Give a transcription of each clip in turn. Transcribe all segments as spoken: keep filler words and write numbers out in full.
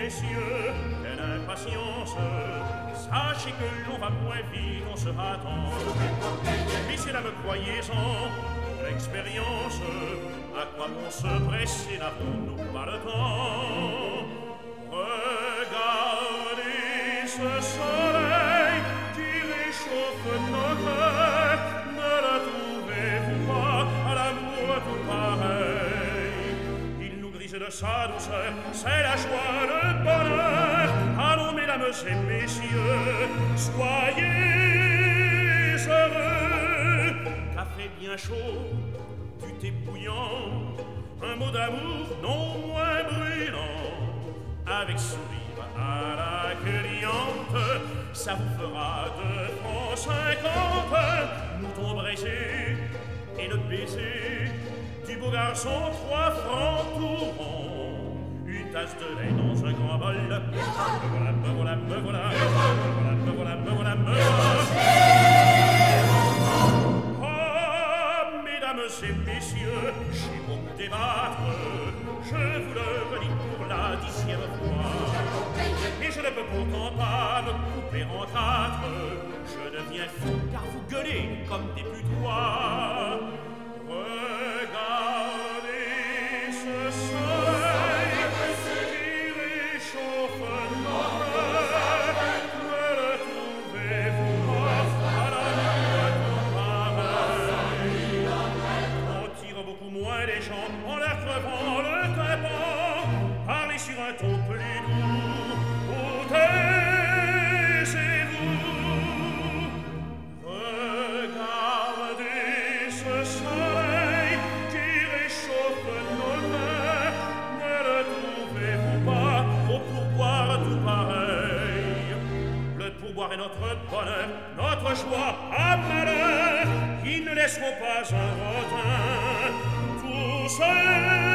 messieurs, quelle impatience! Sachez que l'on va moins vite en se hâtant. Messieurs, là, me croyez-en, pour l'expérience, à quoi bon se presser, n'avons-nous pas le temps? Regardez ce soleil qui réchauffe nos cœurs, ne le trouvez-vous pas à l'amour tout pareil? Il nous grise de sa douceur, c'est la joie, le bonheur. Allons, mesdames et messieurs, soyez heureux. Café bien chaud, du thé bouillant, un mot d'amour non moins brûlant, avec sourire à la cliente, ça vous fera deux francs cinquante. Mouton braisé et le baiser du beau garçon, trois francs tout rond. Une tasse de lait dans un grand bol. Me voilà, me voilà, me voilà, me voilà, me voilà, me voilà, me voilà. Oh, mesdames et messieurs, j'ai beaucoup débattre, je vous le redis pour la dixième fois. Et je ne peux pourtant pas me couper en quatre, je deviens fou car vous gueulez comme des putois. Regardez ce soleil qui réchauffe nos cœurs, ne le trouvez-vous pas à l'amour pareil? On tire beaucoup moins les gens en leur crevant le tympan. Parlez sur un ton plus doux, ou taisez-vous. Regardez ce soleil qui réchauffe nos mains, ne le trouvez-vous pas au pourboire tout pareil? Le pourboire est notre bonheur, notre joie à malheur. Ils ne laisseront pas un rotin, tous ces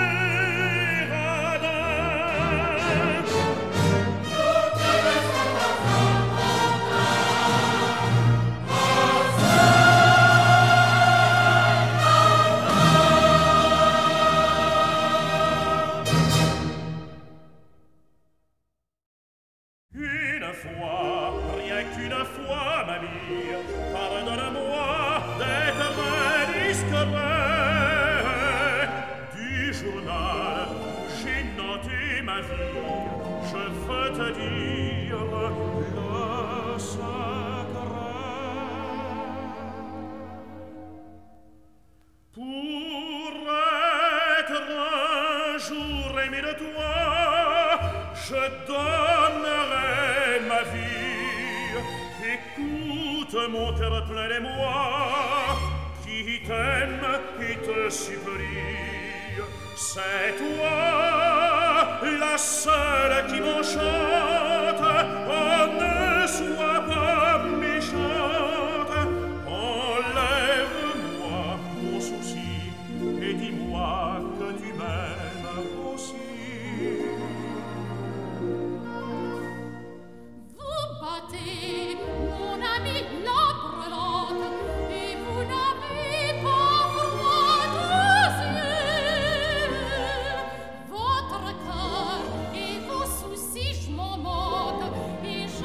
mon cœur plein d'émoi, qui t'aime et te supplie. C'est toi, la seule qui m'enchante. Oh, ne sois pas méchante. Enlève-moi mon souci et dis-moi que tu m'aimes aussi. Vous battez, mon ami, la brûlante, et vous n'avez pas froid aux yeux. Votre cœur et vos soucis, je m'en moque, et je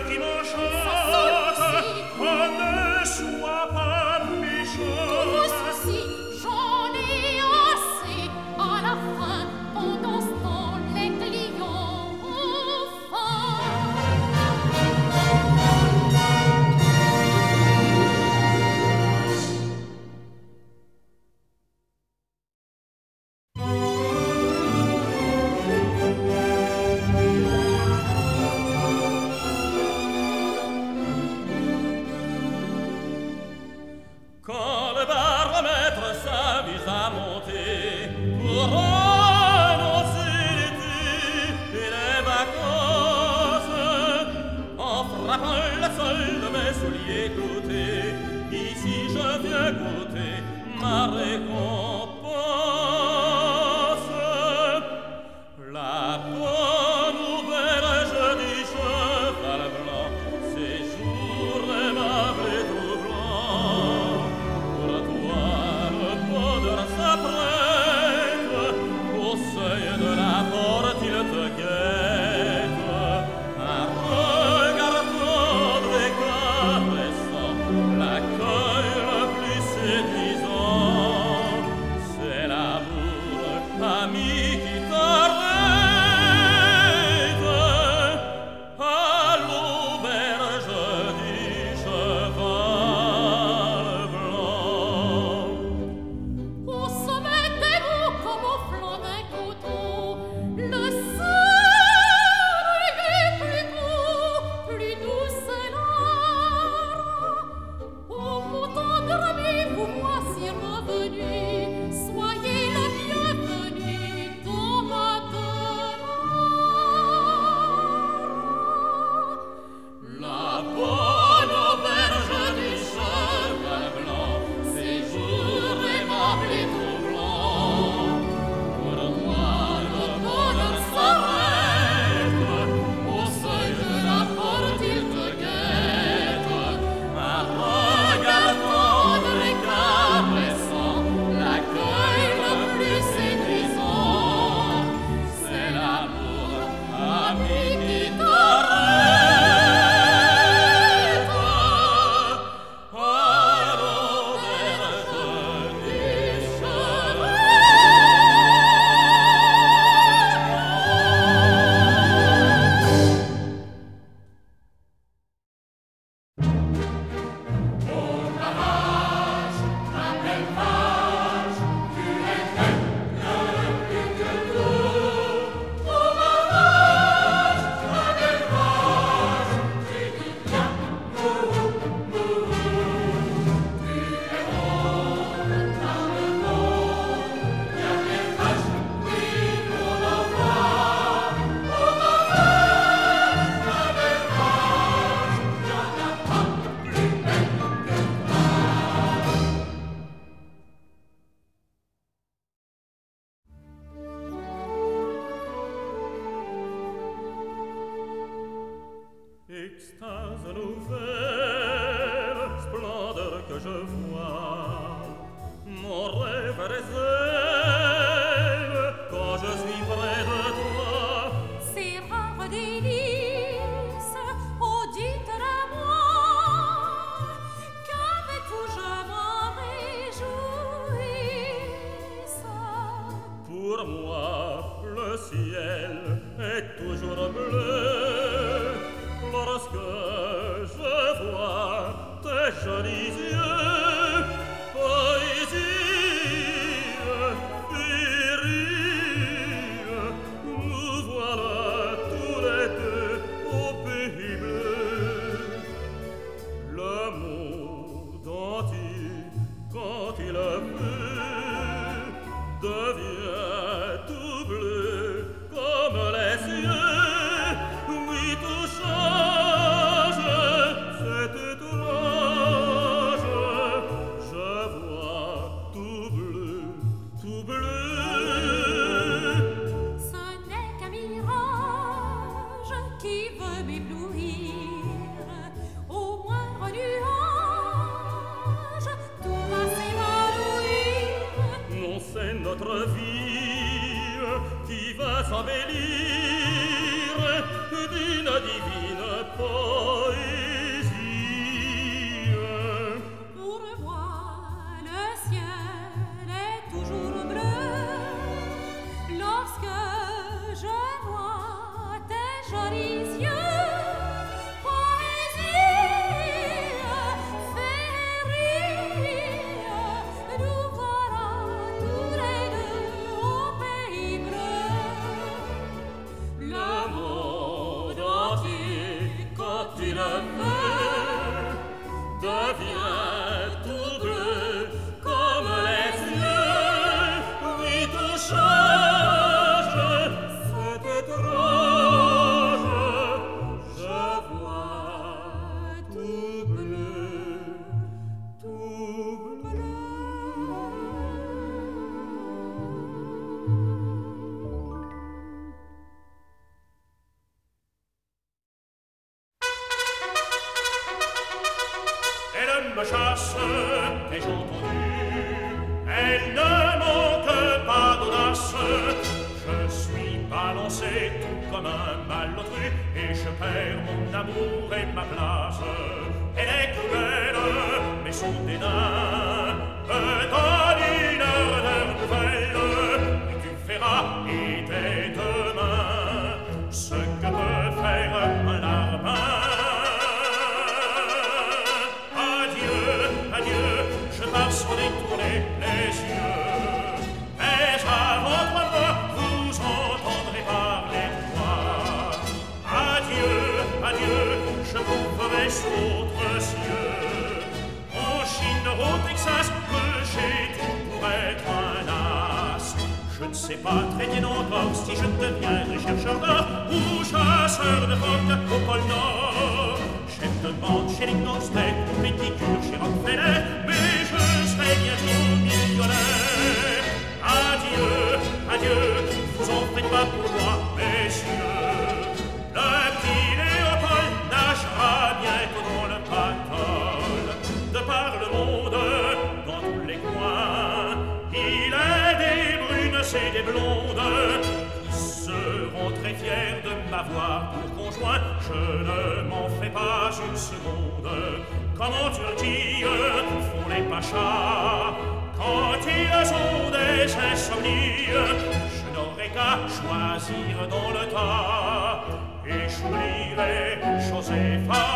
qui m'enchante. Oh, ne sois pas méchant. Tout ceci, j'en ai assez. À la fin, pendant ce temps, les clients ont faim. Quand le baromètre s'amuse à monter pour annoncer l'été et les vacances, en frappant le sol de mes souliers cloutés, ici je viens goûter ma récompense. La bonne auberge du cheval blanc, séjour aimable et troublant. Pour toi le bonheur s'apprête, au seuil de la porte il te guette. Un regard tendre et caressant, l'accueil le plus séduisant. C'est l'amour ami qui t'arrête à l'auberge du cheval blanc. Au sommet des roues comme au flanc d'un coteau, le soleil est plus beau, plus doux c'est l'air. Ô mon tendre ami, vous voici revenu, soyez le bienvenu dans ma demeure. La bonne auberge du cheval blanc, séjour aimable et troublant. Pour toi le bonheur s'arrête, au seuil de la porte il te guette. Un regard tendre et caressant, l'accueil le plus séduisant. C'est l'amour ami qui t'arrête à l'auberge du cheval blanc. Extase nouvelle, splendeur que je vois, mon rêve réserve quand je suis près de toi. Ces rares délices, oh dites à moi, qu'avec-vous je m'en réjouisse. Pour moi, le ciel est toujours bleu lorsque je vois tes jolis yeux. Poésie, féerie, nous voilà tous les deux au pays bleu. Le monde entier, quand il pleut, devient tout bleu comme les cieux. Oui, tout change, c'est étrange. Je vois tout bleu, tout bleu. Ce n'est qu'un mirage qui veut m'éblouir. Au moindre nuage, tout va s'évanouir. Non, c'est notre vie qui va s'embellir d'une divine pause. devient tout bleu comme les yeux. Oui, tout change, c'est étrange. Je vois tout bleu, tout bleu. Elle me chasse, ai-je entendu? Elle ne manque pas d'audace. Je suis balancé tout comme un malotru et je perds mon amour et ma place. Elle est cruelle, mais son dédain me donne une heure de nouvelle. Et tu verras, et dès demain, ce que peut faire un larbin. Sans détourner les yeux, mais avant trois mois vous entendrez parler de moi. Adieu, adieu, je vous ferai sous d'autres cieux. En Chine, au Texas, que j'ai tout pour être un as. Je ne sais pas très bien encore si je deviendrai chercheur d'or ou chasseur de phoques au pôle Nord. Chef de bande chez les grosses têtes, pédicure chez Rockefeller, mais je serai bientôt millionnaire. Adieu, adieu, vous en faites pas pour moi, messieurs. Le petit Léopold nagera bientôt dans le Pactole. De par le monde, dans tous les coins, il est des brunes et des blondes qui seront très fiers de m'avoir pour conjoint. Je ne m'en fais pas une seconde. Comme en Turquie font les pachas quand ils ont des insomnies. Je n'aurai qu'à choisir dans le tas et j'oublierai Josépha.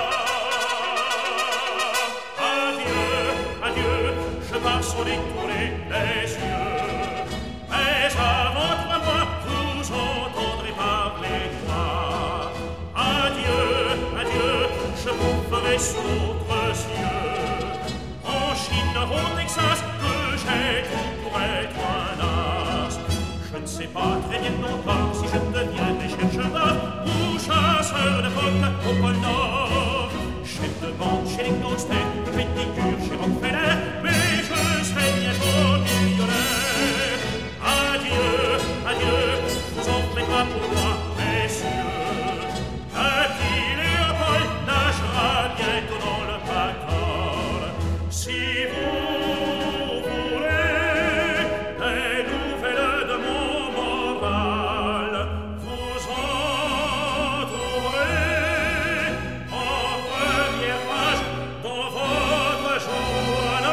Adieu, adieu, je pars sans détourner les yeux. Mais avant trois mois, vous entendrez parler de moi. Adieu, adieu, je vous ferai sous d'autres cieux. En Chine, au Texas, que j'ai tout pour être un as. Je ne sais pas très bien encore si je deviendrai chercheur d'or ou chasseur de phoques au pôle Nord. Chef de bande chez les grosses têtes, pédicure chez Rockefeller, mais je serai bientôt millionnaire. Adieu, adieu, vous en faites pas pour moi, messieurs. Le petit Léopold nagera bientôt dans le Pactole. Si vous voulez des nouvelles de mon moral, vous en trouverez en première page dans votre journal.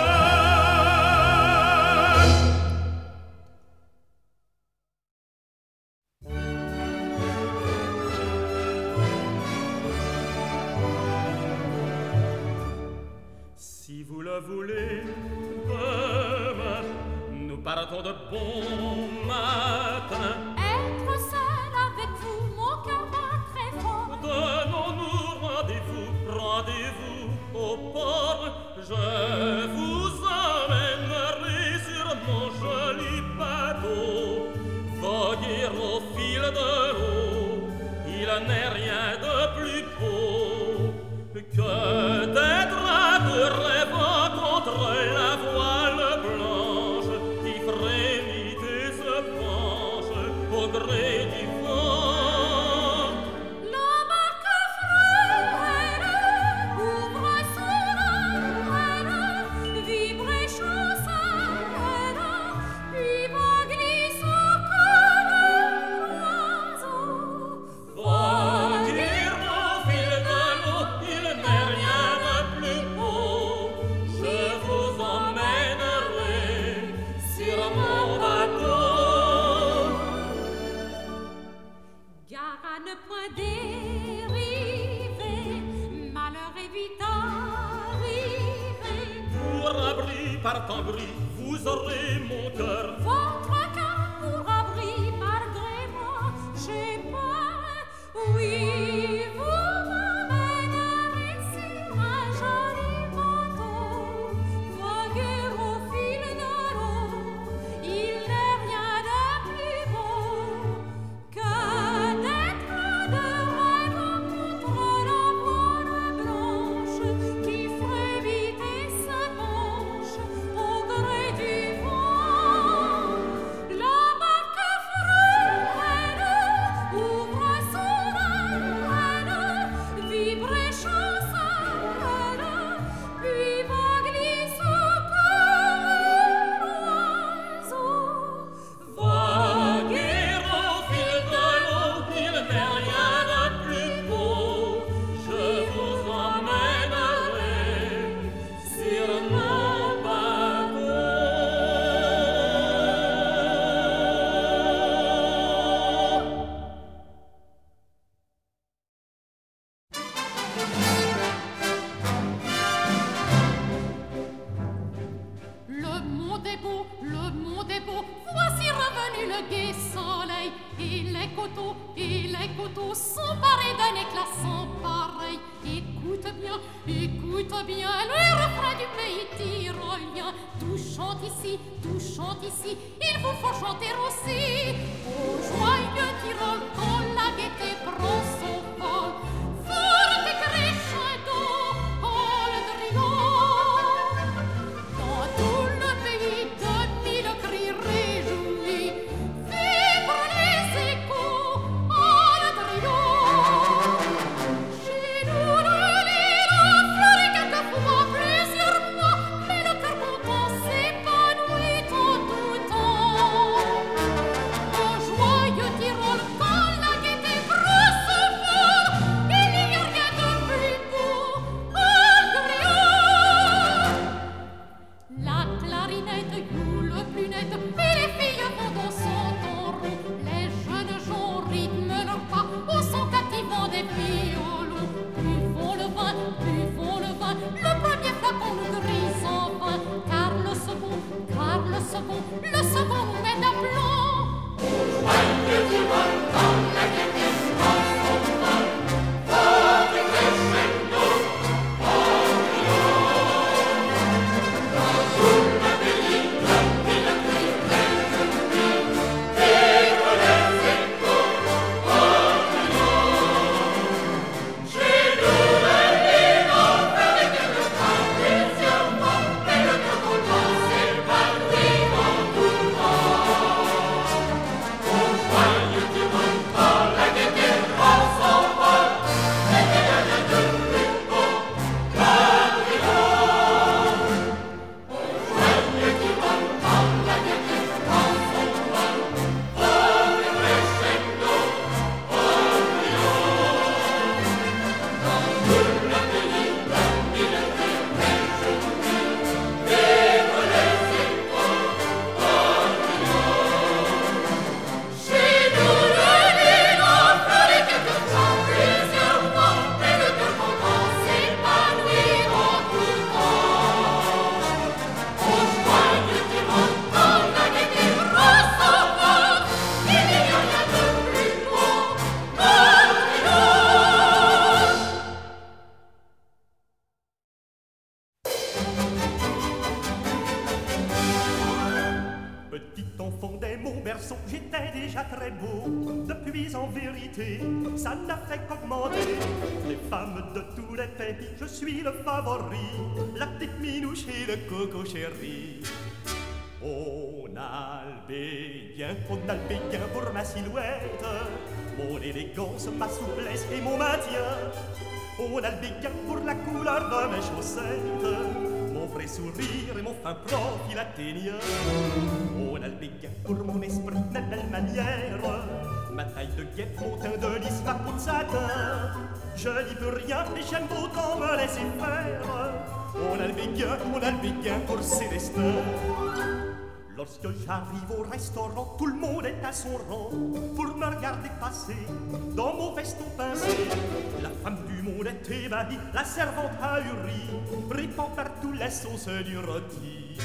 Si vous le voulez, demain, nous partons de bon matin. Être seul avec vous, mon cœur bat très fort. Donnons-nous rendez-vous, rendez-vous au port. Je vous emmènerai sur mon joli bateau. Voguer au fil de l'eau, il n'est rien de plus beau que d'être à deux rêvant contre la voile blanche qui frémit et se penche au gré du vent. La barque frêle ouvre son aile, vibre et chancelle, puis va glissant comme un oiseau. Voguer au fil de l'eau, il n'est rien de plus beau. Je vous emmènerai sur mon bateau. Gare à ne point dériver, malheur est vite arrivé. Pour abri par temps gris, vous aurez mon cœur. Votre cœur pour abri, malgré moi, j'ai peur. Oui, vous m'emmènerez bientôt s'emparer d'un éclat sans pareil. Écoute bien, écoute bien le refrain du pays tyrolien. Tout chante ici, tout chante ici, il vous faut chanter aussi. Au joyeux Tyrol, quand la gaieté prend son vol, forte crescendo, oh le triomphe. Dans tout le pays de mille cris réjouis, vibrent les échos, oh le triomphe. Chez nous le lilas fleurit quelquefois plusieurs mois, mais le cœur content s'épanouit en tout temps. Au joyeux Tyrol, quand la gaieté prend son vol, il n'y a rien de plus beau, oh le triomphe. La clarinette joue le plus net et les filles vont dans son ton rond. Les jeunes gens rythment leur pas au son captivant des violons. Buvons le vin, buvons le vin, le premier flacon nous grise en vain. Car le second, car le second, le second nous met d'aplomb. Petit enfant dès mon berceau, j'étais déjà très beau. Depuis en vérité, ça n'a fait qu'augmenter. Les femmes de tous les pays, je suis le favori. La petite minouche et le coco chéri. On a le béguin, on a le béguin pour ma silhouette, mon élégance, ma souplesse et mon maintien. On a le béguin pour la couleur de mes chaussettes, mon vrai sourire et mon fin profil athénien. On a le béguin pour mon esprit, mes belles manières, ma taille de guêpe, mon teint de lys, ma peau de satin. Je n'y peux rien et j'aime autant me laisser faire. On a le béguin, on a le béguin pour Célestin. Lorsque j'arrive au restaurant, tout le monde est à son rang pour me regarder passer dans mon veston pincé. La femme du monde est ébahie, la servante ahurie répand partout la sauce du rôti.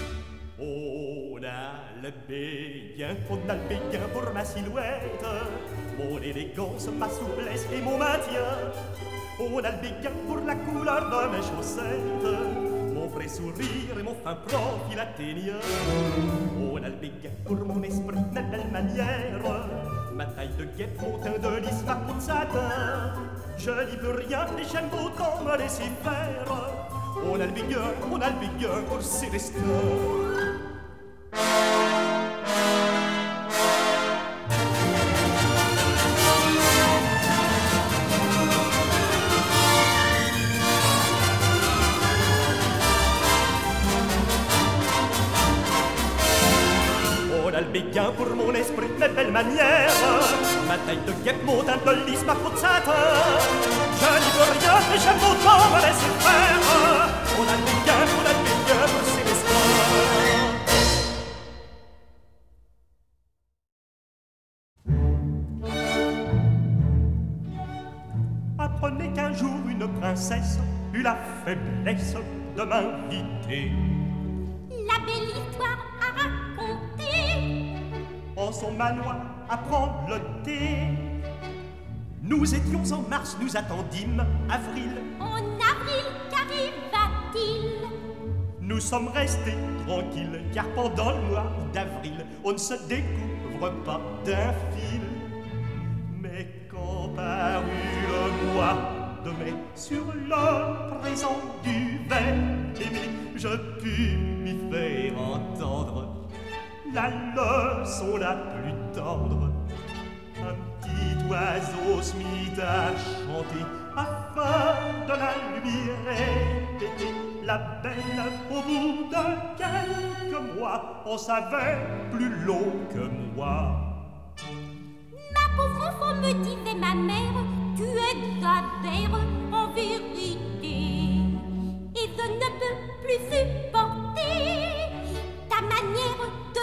On a le béguin, on a le béguin pour ma silhouette, mon élégance, ma souplesse et mon maintien. On a le béguin pour la couleur de mes chaussettes, mon vrai sourire et mon fin profil athénien. On a le béguin pour mon esprit, mes belles manières, ma taille de guêpe, mon teint de lys, ma peau de satin. Je n'y peux rien et j'aime autant me laisser faire. On a le béguin, on a le béguin pour Célestin. On a le béguin pour mon esprit, mes belles manières, ma taille de guêpe, mon teint de lys, ma peau de satin. Je n'y peux rien et j'aime autant me laisser faire. On a le béguin, on a le béguin pour Célestin. Apprenez qu'un jour une princesse eut la faiblesse de m'inviter. La belle histoire à raconter. En son manoir à prendre le thé. Nous étions en mars, nous attendîmes avril. En avril, qu'arriva-t-il? Nous sommes restés tranquilles, car pendant le mois d'avril, on ne se découvre pas d'un fil. Mais quand parut le mois de mai, sur le présent du aimé, je pus m'y faire entendre la leçon la plus tendre. Un petit oiseau se mit à chanter afin de la lui répéter. La belle, au bout de quelques mois, on savait plus long que moi. Ma pauvre enfant, me disait ma mère, tu exagères en vérité. Et je ne peux plus supporter ta manière de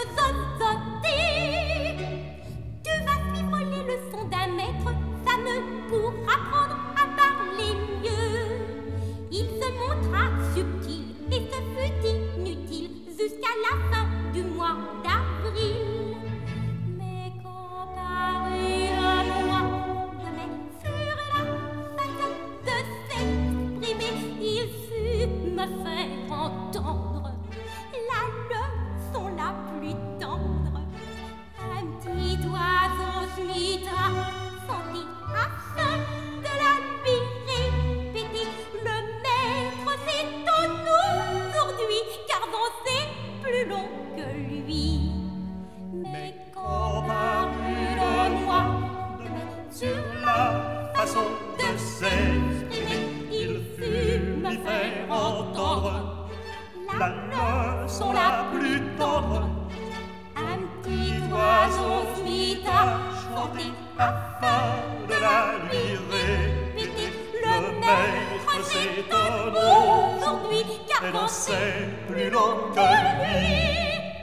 zozoter. Tu vas suivre les leçons d'un maître, ça me pourra apprendre à parler mieux. Il se montra subtil et ce fut inutile jusqu'à la fin du mois d'avril. Mais quand parut un mois de mai, sur la façon de s'exprimer, il sut me faire entendre la leçon la plus tendre. Un petit oiseau se mit à chanter afin de la lui répéter. Le maître s'étonne aujourd'hui, car on sait plus long que lui. Mais quand parut le mois de mai, Sur la façon de s'exprimer, il fut me faire entendre la leçon la plus tendre. un petit oiseau se mit à chanter afin de la lui répéter. Le maître s'étonne aujourd'hui, Et car l'on on sait sait plus long que lui.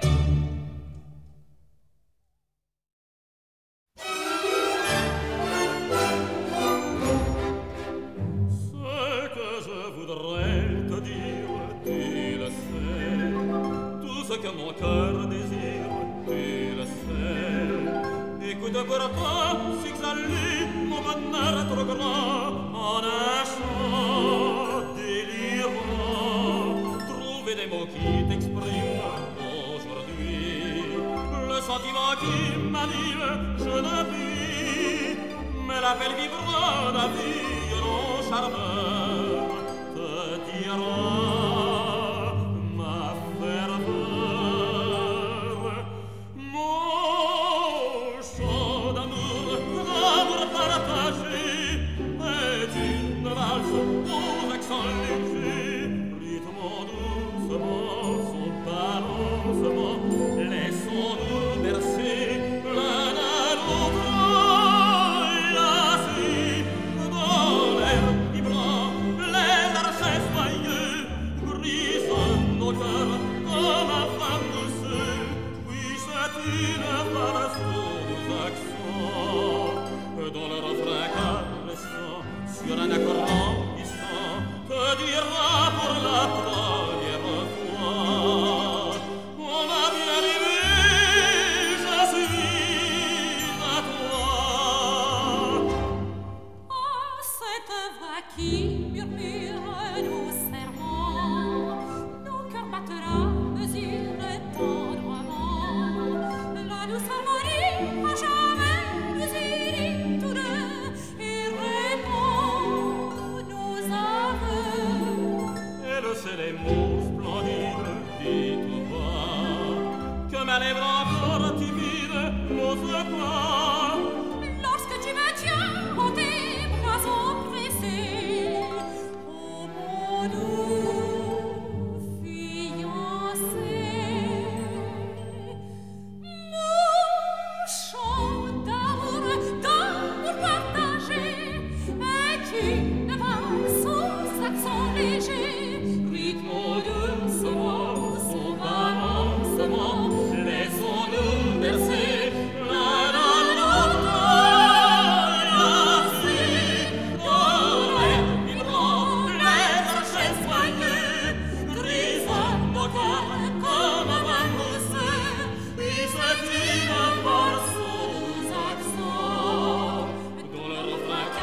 Ce que je voudrais te dire, tu le sais. Tout ce que mon cœur désire, tu le sais. Écoute pourtant, Cixalie, mon bonheur trop grand, en un chant délirant. Trouver des mots qui t'expriment aujourd'hui le sentiment qui m'anime, je ne puis. Mais l'appel vibrant d'un violon charmeur te dira ma ferveur. Mon chant d'amour, d'amour partagé est une valse aux accents légers, rythmant doucement son balancement. Laissons-nous bercer l'un à l'autre. Dans l'air vibrant, les archers soyeux brisent nos cœurs comme un flamme douce. Oui, c'est une valse aux accents, dont le refrain caressant sur un accord languissant te dira pour la première fois: oh ma bien-aimée, je suis à toi. Oh, cette voix qui murmure doucement, nos cœurs battent la mesure tendrement. La douce harmonie à jamais nous unit tous deux et répond nos aveux. Elle sait les mots splendides, dit tout bas, que ma lèvre encore timide n'ose pas. Lorsque tu me tiens en tes bras empressés, ô mon doux fiancé, mon chant d'amour, d'amour partagé est une valse aux accents légers, rythme doucement son balancement. Laissons-nous bercer l'un à l'autre, ainsi dans l'air vibrant, les archers soyeux grisent nos cœurs comme un vin mousseux. Et c'est une valse aux accents, dont le refrain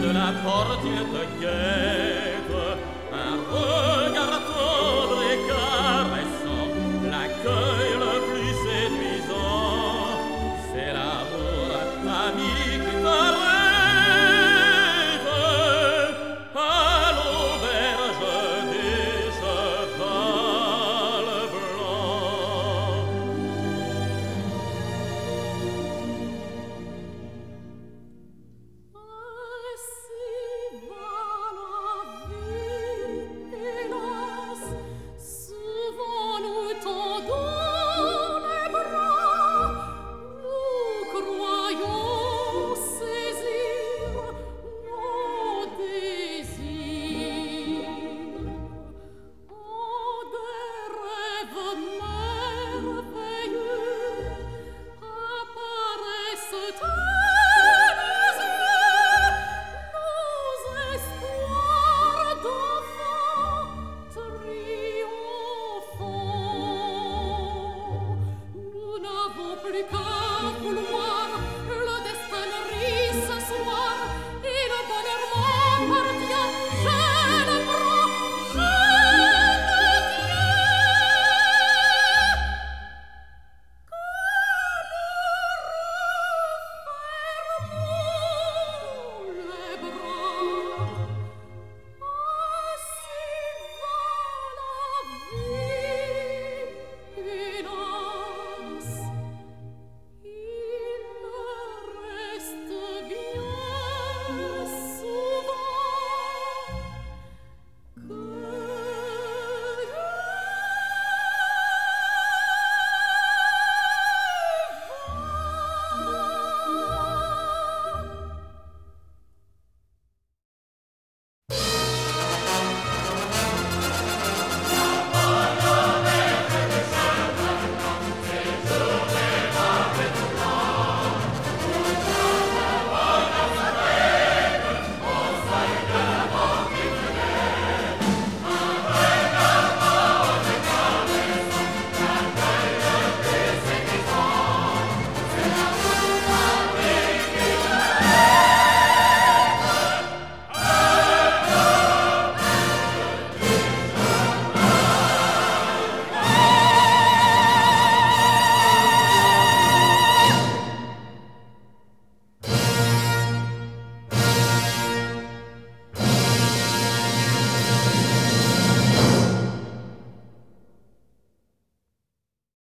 de la porte il te guette, un regard tendre et caressant, l'accueil le plus séduisant, c'est l'amour ami qui t'arrête à l'auberge des chevals blancs. Ainsi va la vie, hélas, souvent nous tendons les bras, nous croyons saisir nos désirs. En des rêves merveilleux apparaissent à nos yeux nos espoirs d'enfants triomphants. Nous n'avons plus qu'à